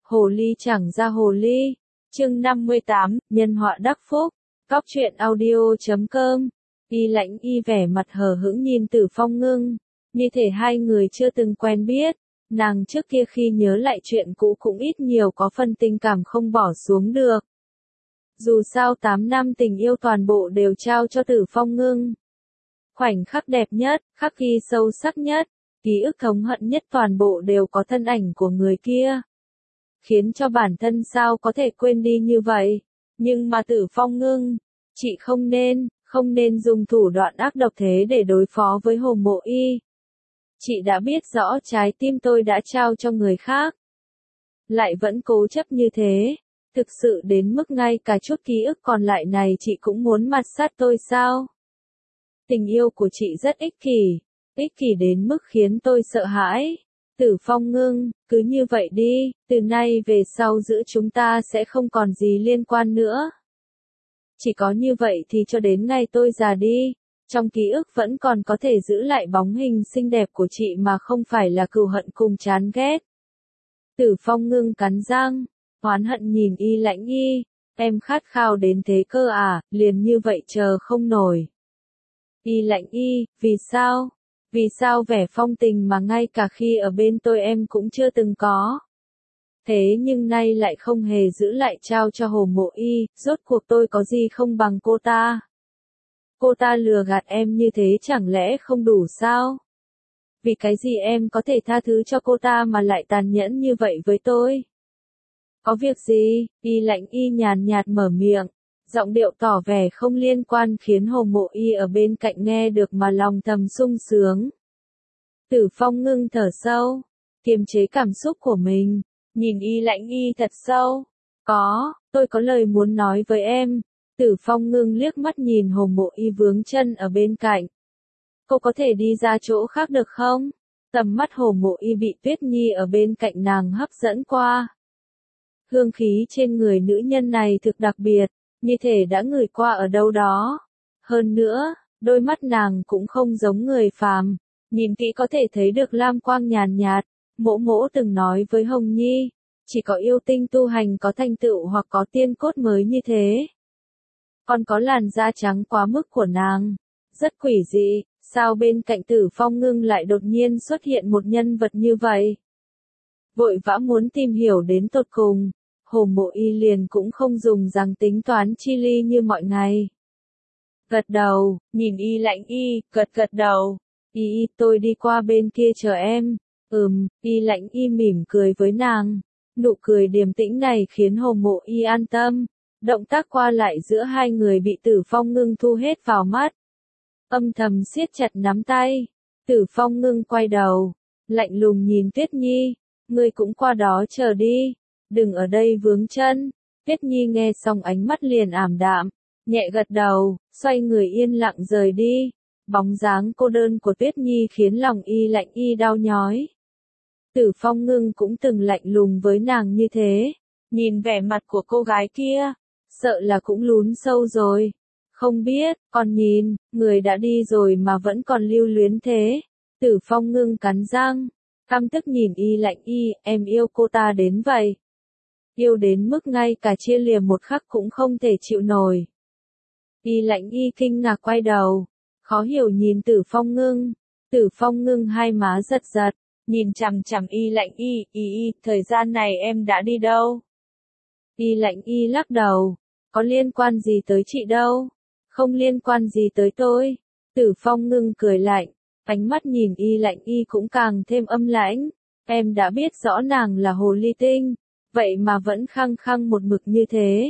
Hồ ly chẳng ra hồ ly. Chương 58, nhân họa đắc phúc. Cóc truyện audio.com. Y Lãnh Y vẻ mặt hờ hững nhìn Tử Phong Ngưng, như thể hai người chưa từng quen biết. Nàng trước kia khi nhớ lại chuyện cũ cũng ít nhiều có phần tình cảm không bỏ xuống được. Dù sao 8 năm tình yêu toàn bộ đều trao cho Tử Phong Ngưng. Khoảnh khắc đẹp nhất, khắc ghi sâu sắc nhất, ký ức thống hận nhất toàn bộ đều có thân ảnh của người kia. Khiến cho bản thân sao có thể quên đi như vậy. Nhưng mà Tử Phong Ngưng, chị không nên dùng thủ đoạn ác độc thế để đối phó với Hồ Mộ Y. Chị đã biết rõ trái tim tôi đã trao cho người khác. Lại vẫn cố chấp như thế. Thực sự đến mức ngay cả chút ký ức còn lại này chị cũng muốn mạt sát tôi sao? Tình yêu của chị rất ích kỷ đến mức khiến tôi sợ hãi. Tử Phong Ngưng, cứ như vậy đi, từ nay về sau giữa chúng ta sẽ không còn gì liên quan nữa. Chỉ có như vậy thì cho đến ngày tôi già đi, trong ký ức vẫn còn có thể giữ lại bóng hình xinh đẹp của chị mà không phải là cừu hận cùng chán ghét. Tử Phong Ngưng cắn răng, oán hận nhìn Y Lãnh Y, em khát khao đến thế cơ à, liền như vậy chờ không nổi. Y Lãnh Y, vì sao? Vì sao vẻ phong tình mà ngay cả khi ở bên tôi em cũng chưa từng có. Thế nhưng nay lại không hề giữ lại trao cho Hồ Mộ Y, rốt cuộc tôi có gì không bằng cô ta. Cô ta lừa gạt em như thế chẳng lẽ không đủ sao? Vì cái gì em có thể tha thứ cho cô ta mà lại tàn nhẫn như vậy với tôi? Có việc gì? Y Lãnh Y nhàn nhạt mở miệng, giọng điệu tỏ vẻ không liên quan khiến Hồ Mộ Y ở bên cạnh nghe được mà lòng thầm sung sướng. Tử Phong Ngưng thở sâu, kiềm chế cảm xúc của mình, nhìn Y Lãnh Y thật sâu. Tôi có lời muốn nói với em. Tử Phong Ngưng liếc mắt nhìn Hồ Mộ Y vướng chân ở bên cạnh. Cô có thể đi ra chỗ khác được không? Tầm mắt Hồ Mộ Y bị Tuyết Nhi ở bên cạnh nàng hấp dẫn qua. Hương khí trên người nữ nhân này thực đặc biệt, như thể đã ngửi qua ở đâu đó. Hơn nữa, đôi mắt nàng cũng không giống người phàm, nhìn kỹ có thể thấy được lam quang nhàn nhạt. Mỗ mỗ từng nói với Hồng Nhi, chỉ có yêu tinh tu hành có thành tựu hoặc có tiên cốt mới như thế. Còn có làn da trắng quá mức của nàng, rất quỷ dị, sao bên cạnh Tử Phong Ngưng lại đột nhiên xuất hiện một nhân vật như vậy? Vội vã muốn tìm hiểu đến tột cùng, Hồ Mộ Y liền cũng không dùng rằng tính toán chi ly như mọi ngày. Gật đầu, nhìn Y Lãnh Y, gật đầu. Y, tôi đi qua bên kia chờ em. Y Lãnh Y mỉm cười với nàng. Nụ cười điềm tĩnh này khiến Hồ Mộ Y an tâm. Động tác qua lại giữa hai người bị Tử Phong Ngưng thu hết vào mắt. Âm thầm siết chặt nắm tay. Tử Phong Ngưng quay đầu, lạnh lùng nhìn Tuyết Nhi. Ngươi cũng qua đó chờ đi, đừng ở đây vướng chân. Tuyết Nhi nghe xong ánh mắt liền ảm đạm, nhẹ gật đầu, xoay người yên lặng rời đi. Bóng dáng cô đơn của Tuyết Nhi khiến lòng Y Lãnh Y đau nhói. Tử Phong Ngưng cũng từng lạnh lùng với nàng như thế, nhìn vẻ mặt của cô gái kia, sợ là cũng lún sâu rồi. Không biết, còn nhìn, người đã đi rồi mà vẫn còn lưu luyến thế. Tử Phong Ngưng cắn răng, căm tức nhìn Y Lãnh Y, em yêu cô ta đến vậy. Yêu đến mức ngay cả chia lìa một khắc cũng không thể chịu nổi. Y Lãnh Y kinh ngạc quay đầu, khó hiểu nhìn Tử Phong Ngưng. Tử Phong Ngưng hai má giật giật, nhìn chằm chằm Y Lãnh Y, thời gian này em đã đi đâu? Y Lãnh Y lắc đầu, có liên quan gì tới chị đâu, không liên quan gì tới tôi. Tử Phong Ngưng cười lạnh, ánh mắt nhìn Y Lãnh Y cũng càng thêm âm lãnh. Em đã biết rõ nàng là hồ ly tinh, vậy mà vẫn khăng khăng một mực như thế.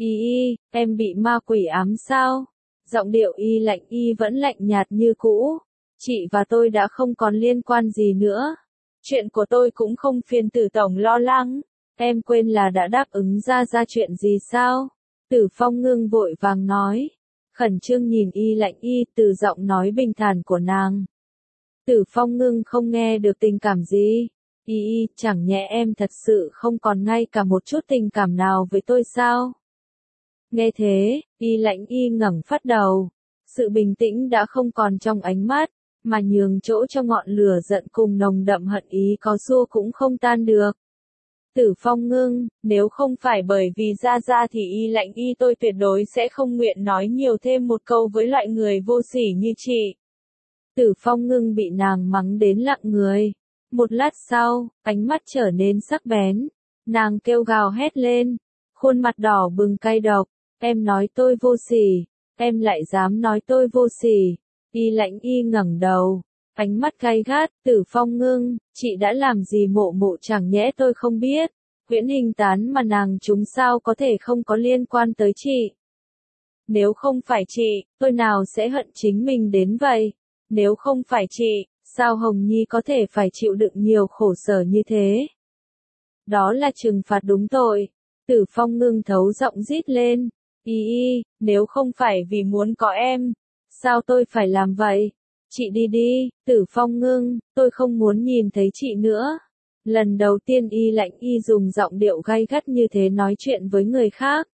Em bị ma quỷ ám sao? Giọng điệu Y Lãnh Y vẫn lạnh nhạt như cũ. Chị và tôi đã không còn liên quan gì nữa. Chuyện của tôi cũng không phiền Tử tổng lo lắng. Em quên là đã đáp ứng ra chuyện gì sao? Tử Phong Ngưng vội vàng nói. Khẩn trương nhìn Y Lãnh Y từ giọng nói bình thản của nàng. Tử Phong Ngưng không nghe được tình cảm gì. Chẳng nhẽ em thật sự không còn ngay cả một chút tình cảm nào với tôi sao? Nghe thế, Y Lãnh Y ngẩng phát đầu. Sự bình tĩnh đã không còn trong ánh mắt, mà nhường chỗ cho ngọn lửa giận cùng nồng đậm hận ý có xua cũng không tan được. Tử Phong ngưng, nếu không phải bởi vì Gia Gia thì Y Lạnh Y tôi tuyệt đối sẽ không nguyện nói nhiều thêm một câu với loại người vô sỉ như chị. Tử Phong ngưng bị nàng mắng đến lặng người. Một lát sau, ánh mắt trở nên sắc bén. Nàng kêu gào hét lên. Khuôn mặt đỏ bừng cay độc. Em nói tôi vô sỉ. Em lại dám nói tôi vô sỉ. Y Lạnh Y ngẩng đầu. Ánh mắt gay gắt, Tử Phong ngưng, chị đã làm gì mộ mộ chẳng nhẽ tôi không biết. Huyễn hình tán mà nàng chúng sao có thể không có liên quan tới chị. Nếu không phải chị, tôi nào sẽ hận chính mình đến vậy. Nếu không phải chị, sao Hồng Nhi có thể phải chịu đựng nhiều khổ sở như thế? Đó là trừng phạt đúng tội. Tử Phong ngưng thấu giọng rít lên. Nếu không phải vì muốn có em, sao tôi phải làm vậy? Chị đi đi, Tử Phong ngưng, tôi không muốn nhìn thấy chị nữa. Lần đầu tiên Y Lạnh Y dùng giọng điệu gay gắt như thế nói chuyện với người khác.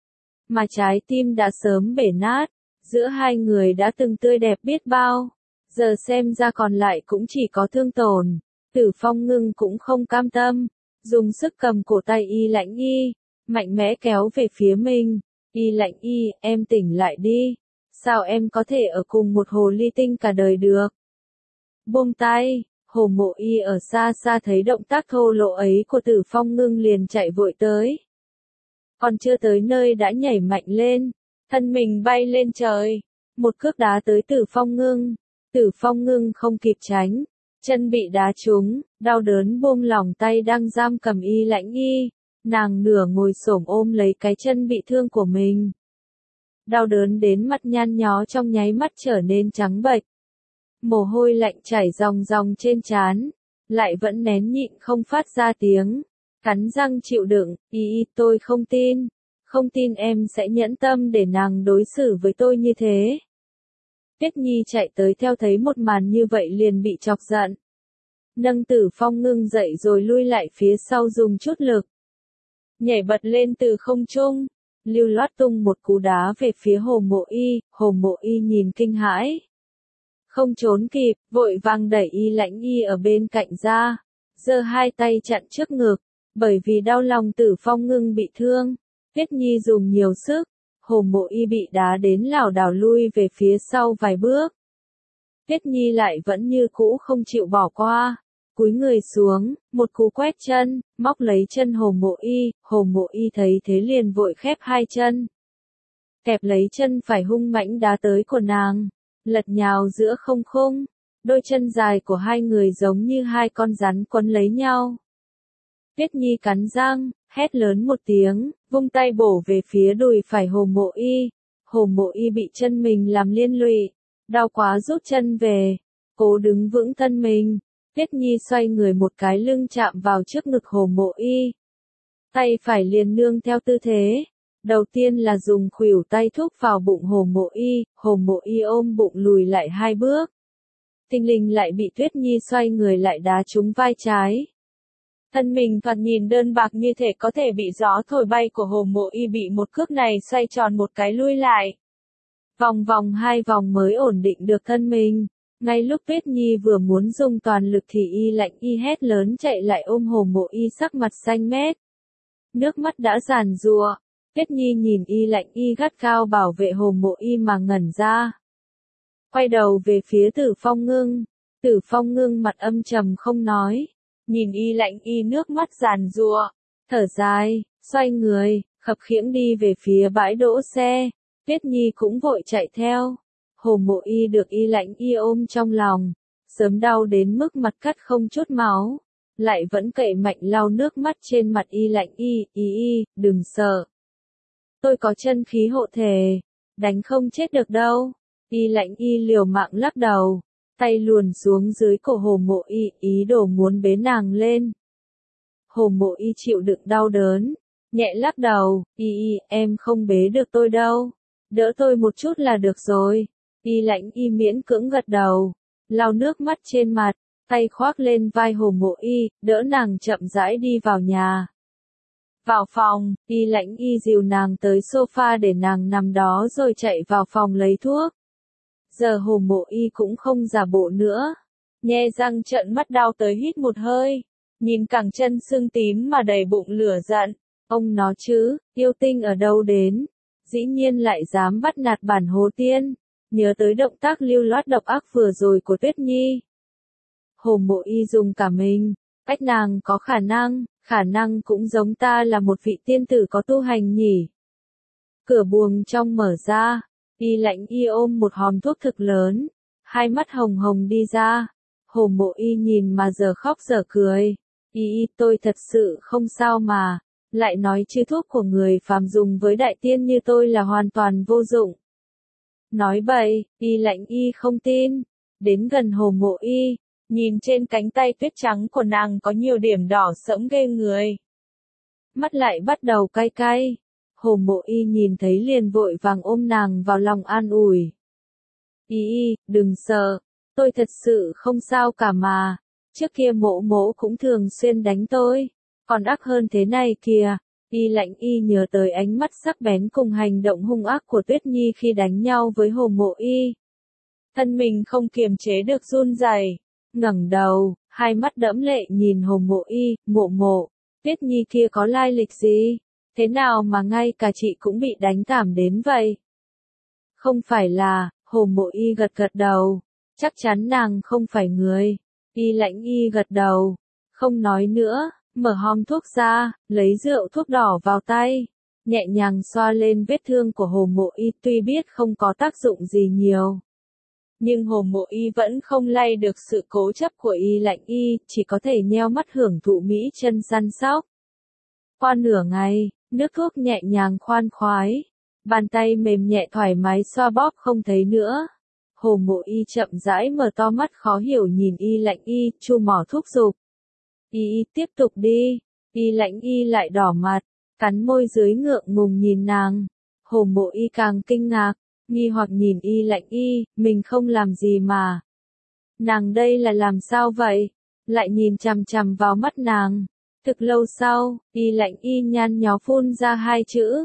Mà trái tim đã sớm bể nát, giữa hai người đã từng tươi đẹp biết bao. Giờ xem ra còn lại cũng chỉ có thương tổn. Tử Phong ngưng cũng không cam tâm, dùng sức cầm cổ tay Y Lạnh Y, mạnh mẽ kéo về phía mình. Y Lạnh Y, em tỉnh lại đi. Sao em có thể ở cùng một hồ ly tinh cả đời được? Buông tay, Hồ Mộ Y ở xa xa thấy động tác thô lỗ ấy của Tử Phong ngưng liền chạy vội tới. Còn chưa tới nơi đã nhảy mạnh lên, thân mình bay lên trời, một cước đá tới Tử Phong ngưng. Tử Phong ngưng không kịp tránh, chân bị đá trúng, đau đớn buông lỏng tay đang giam cầm Y Lạnh Y, nàng nửa ngồi xổm ôm lấy cái chân bị thương của mình. Đau đớn đến mặt nhăn nhó trong nháy mắt trở nên trắng bệch. Mồ hôi lạnh chảy ròng ròng trên trán, lại vẫn nén nhịn không phát ra tiếng, cắn răng chịu đựng. Tôi không tin, không tin em sẽ nhẫn tâm để nàng đối xử với tôi như thế. Tuyết Nhi chạy tới theo thấy một màn như vậy liền bị chọc giận. Nâng Tử Phong ngưng dậy rồi lui lại phía sau dùng chút lực. Nhảy bật lên từ không trung, lưu loát tung một cú đá về phía Hồ Mộ Y, Hồ Mộ Y nhìn kinh hãi. Không trốn kịp, vội vàng đẩy Y Lạnh Y ở bên cạnh ra, giơ hai tay chặn trước ngực, bởi vì đau lòng Tử Phong ngưng bị thương. Tuyết Nhi dùng nhiều sức, Hồ Mộ Y bị đá đến lảo đảo lui về phía sau vài bước. Tuyết Nhi lại vẫn như cũ không chịu bỏ qua, cúi người xuống, một cú quét chân, móc lấy chân Hồ Mộ Y thấy thế liền vội khép hai chân. Kẹp lấy chân phải hung mãnh đá tới của nàng, lật nhào giữa không khung, đôi chân dài của hai người giống như hai con rắn quấn lấy nhau. Tuyết Nhi cắn răng, hét lớn một tiếng, vung tay bổ về phía đùi phải Hồ Mộ Y bị chân mình làm liên lụy, đau quá rút chân về, cố đứng vững thân mình. Tuyết Nhi xoay người một cái lưng chạm vào trước ngực Hồ Mộ Y. Tay phải liền nương theo tư thế. Đầu tiên là dùng khuỷu tay thúc vào bụng Hồ Mộ Y ôm bụng lùi lại hai bước. Thình lình lại bị Tuyết Nhi xoay người lại đá trúng vai trái. Thân mình thoạt nhìn đơn bạc như thể có thể bị gió thổi bay của Hồ Mộ Y bị một cước này xoay tròn một cái lui lại. Vòng vòng hai vòng mới ổn định được thân mình. Ngay lúc Tuyết Nhi vừa muốn dùng toàn lực thì Y Lạnh Y hét lớn chạy lại ôm Hồ Mộ Y sắc mặt xanh mét. Nước mắt đã giàn giụa. Tuyết Nhi nhìn Y Lạnh Y gắt gao bảo vệ Hồ Mộ Y mà ngẩn ra. Quay đầu về phía Tử Phong ngưng. Tử Phong ngưng mặt âm trầm không nói. Nhìn Y Lạnh Y nước mắt giàn giụa, thở dài, xoay người, khập khiễng đi về phía bãi đỗ xe. Tuyết Nhi cũng vội chạy theo. Hồ Mộ Y được Y Lạnh Y ôm trong lòng, sớm đau đến mức mặt cắt không chút máu, lại vẫn cậy mạnh lau nước mắt trên mặt Y Lạnh Y, đừng sợ. Tôi có chân khí hộ thể, đánh không chết được đâu. Y Lạnh Y liều mạng lắc đầu, tay luồn xuống dưới cổ Hồ Mộ Y, ý đồ muốn bế nàng lên. Hồ Mộ Y chịu đựng đau đớn, nhẹ lắc đầu, em không bế được tôi đâu, đỡ tôi một chút là được rồi. Y Lạnh Y miễn cưỡng gật đầu, lau nước mắt trên mặt, tay khoác lên vai Hồ Mộ Y, đỡ nàng chậm rãi đi vào nhà. Vào phòng, Y Lạnh Y dìu nàng tới sofa để nàng nằm đó rồi chạy vào phòng lấy thuốc. Giờ Hồ Mộ Y cũng không giả bộ nữa, nhe răng trợn mắt đau tới hít một hơi, nhìn cẳng chân sưng tím mà đầy bụng lửa giận. Ông nó chứ, yêu tinh ở đâu đến? Dĩ nhiên lại dám bắt nạt bản Hồ Tiên. Nhớ tới động tác lưu loát độc ác vừa rồi của Tuyết Nhi. Hồ Mộ Y dùng cả mình, cách nàng có khả năng cũng giống ta là một vị tiên tử có tu hành nhỉ. Cửa buồng trong mở ra, Y Lãnh Y ôm một hòm thuốc thực lớn, hai mắt hồng hồng đi ra. Hồ Mộ Y nhìn mà giờ khóc giờ cười. Y, tôi thật sự không sao mà, lại nói chứ thuốc của người phàm dùng với đại tiên như tôi là hoàn toàn vô dụng. Nói bậy, Y Lãnh Y không tin. Đến gần Hồ Mộ Y, nhìn trên cánh tay tuyết trắng của nàng có nhiều điểm đỏ sẫm ghê người. Mắt lại bắt đầu cay cay. Hồ Mộ Y nhìn thấy liền vội vàng ôm nàng vào lòng an ủi. Y, đừng sợ, tôi thật sự không sao cả mà. Trước kia Mộ Mộ cũng thường xuyên đánh tôi, còn ác hơn thế này kìa. Y Lãnh Y nhớ tới ánh mắt sắc bén cùng hành động hung ác của Tuyết Nhi khi đánh nhau với Hồ Mộ Y. Thân mình không kiềm chế được run rẩy, ngẩng đầu, hai mắt đẫm lệ nhìn Hồ Mộ Y. Mộ, Tuyết Nhi kia có lai lịch gì? Thế nào mà ngay cả chị cũng bị đánh cảm đến vậy? Không phải là, Hồ Mộ Y gật gật đầu, chắc chắn nàng không phải người. Y Lãnh Y gật đầu, không nói nữa, mở hòm thuốc ra, lấy rượu thuốc đỏ vào tay, nhẹ nhàng xoa lên vết thương của Hồ Mộ Y. Tuy biết không có tác dụng gì nhiều, nhưng Hồ Mộ Y vẫn không lay được sự cố chấp của Y Lãnh Y, chỉ có thể nheo mắt hưởng thụ mỹ chân săn sóc. Qua nửa ngày, nước thuốc nhẹ nhàng khoan khoái, bàn tay mềm nhẹ thoải mái xoa bóp không thấy nữa. Hồ Mộ Y chậm rãi mở to mắt khó hiểu nhìn Y Lãnh Y, chu mỏ thúc giục. Y, tiếp tục đi. Y Lãnh Y lại đỏ mặt, cắn môi dưới ngượng ngùng nhìn nàng. Hồ Mộ Y càng kinh ngạc, nghi hoặc nhìn Y Lãnh Y, mình không làm gì mà. Nàng đây là làm sao vậy? Lại nhìn chằm chằm vào mắt nàng. Thực lâu sau, Y Lãnh Y nhăn nhó phun ra hai chữ.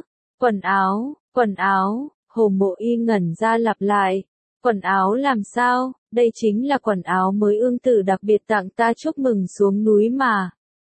Quần áo, Hồ Mộ Y ngẩn ra lặp lại. Quần áo làm sao? Đây chính là quần áo mới ương tử đặc biệt tặng ta chúc mừng xuống núi mà.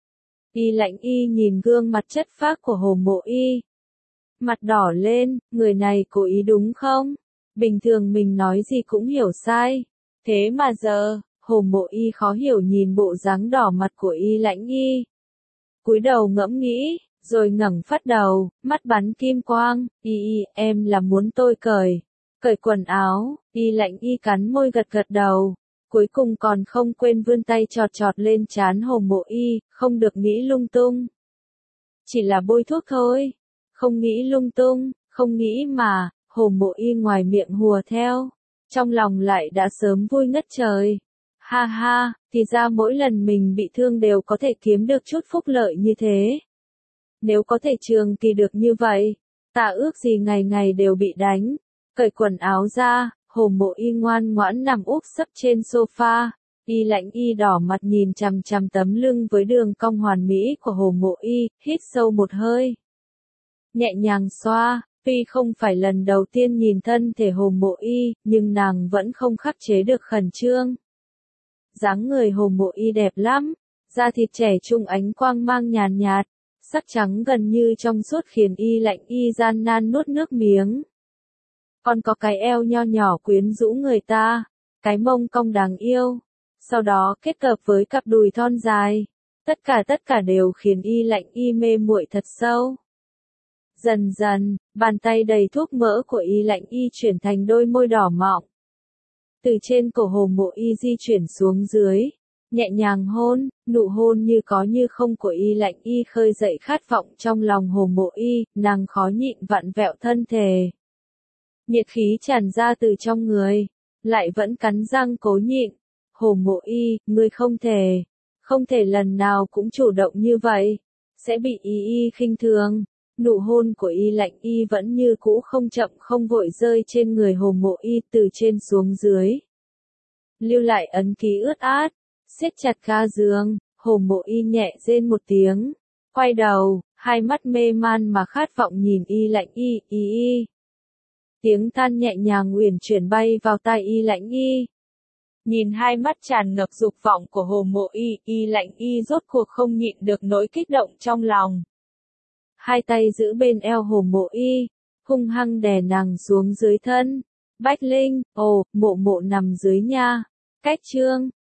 Y Lãnh Y nhìn gương mặt chất phác của Hồ Mộ Y. Mặt đỏ lên, người này cố ý đúng không? Bình thường mình nói gì cũng hiểu sai. Thế mà giờ, Hồ Mộ Y khó hiểu nhìn bộ dáng đỏ mặt của Y Lãnh Y. Cúi đầu ngẫm nghĩ, rồi ngẩng phát đầu, mắt bắn kim quang. Y, em là muốn tôi cởi quần áo. Y Lãnh Y cắn môi gật gật đầu, cuối cùng còn không quên vươn tay chọt chọt lên trán Hồ Mộ Y, không được nghĩ lung tung. Chỉ là bôi thuốc thôi, không nghĩ lung tung, không nghĩ mà. Hồ Mộ Y ngoài miệng hùa theo, trong lòng lại đã sớm vui ngất trời. Ha ha, thì ra mỗi lần mình bị thương đều có thể kiếm được chút phúc lợi như thế. Nếu có thể trường kỳ được như vậy, ta ước gì ngày ngày đều bị đánh. Cởi quần áo ra, Hồ Mộ Y ngoan ngoãn nằm úp sấp trên sofa. Y Lãnh Y đỏ mặt nhìn chằm chằm tấm lưng với đường cong hoàn mỹ của Hồ Mộ Y, hít sâu một hơi. Nhẹ nhàng xoa, tuy không phải lần đầu tiên nhìn thân thể Hồ Mộ Y, nhưng nàng vẫn không khắc chế được khẩn trương. Dáng người Hồ Mộ Y đẹp lắm, da thịt trẻ trung ánh quang mang nhàn nhạt, sắc trắng gần như trong suốt khiến Y Lãnh Y gian nan nuốt nước miếng. Còn có cái eo nho nhỏ quyến rũ người ta, cái mông cong đáng yêu, sau đó kết hợp với cặp đùi thon dài, tất cả đều khiến Y Lãnh Y mê muội thật sâu. Dần dần, bàn tay đầy thuốc mỡ của Y Lãnh Y chuyển thành đôi môi đỏ mọng. Từ trên cổ Hồ Mộ Y di chuyển xuống dưới, nhẹ nhàng hôn, nụ hôn như có như không của Y Lãnh Y khơi dậy khát vọng trong lòng Hồ Mộ Y, nàng khó nhịn vặn vẹo thân thể. Nhiệt khí tràn ra từ trong người, lại vẫn cắn răng cố nhịn. Hồ Mộ Y, ngươi không thể lần nào cũng chủ động như vậy, sẽ bị Y khinh thường. Nụ hôn của Y Lãnh Y vẫn như cũ không chậm không vội rơi trên người Hồ Mộ Y từ trên xuống dưới. Lưu lại ấn ký ướt át, siết chặt ga giường, Hồ Mộ Y nhẹ rên một tiếng, quay đầu, hai mắt mê man mà khát vọng nhìn Y Lãnh Y. Tiếng than nhẹ nhàng uyển chuyển bay vào tai Y Lãnh Y. Nhìn hai mắt tràn ngập dục vọng của Hồ Mộ Y Lạnh Y rốt cuộc không nhịn được nỗi kích động trong lòng. Hai tay giữ bên eo Hồ Mộ Y, hung hăng đè nàng xuống dưới thân. Bách Linh, ồ, Mộ Mộ nằm dưới nha. Cách Trương,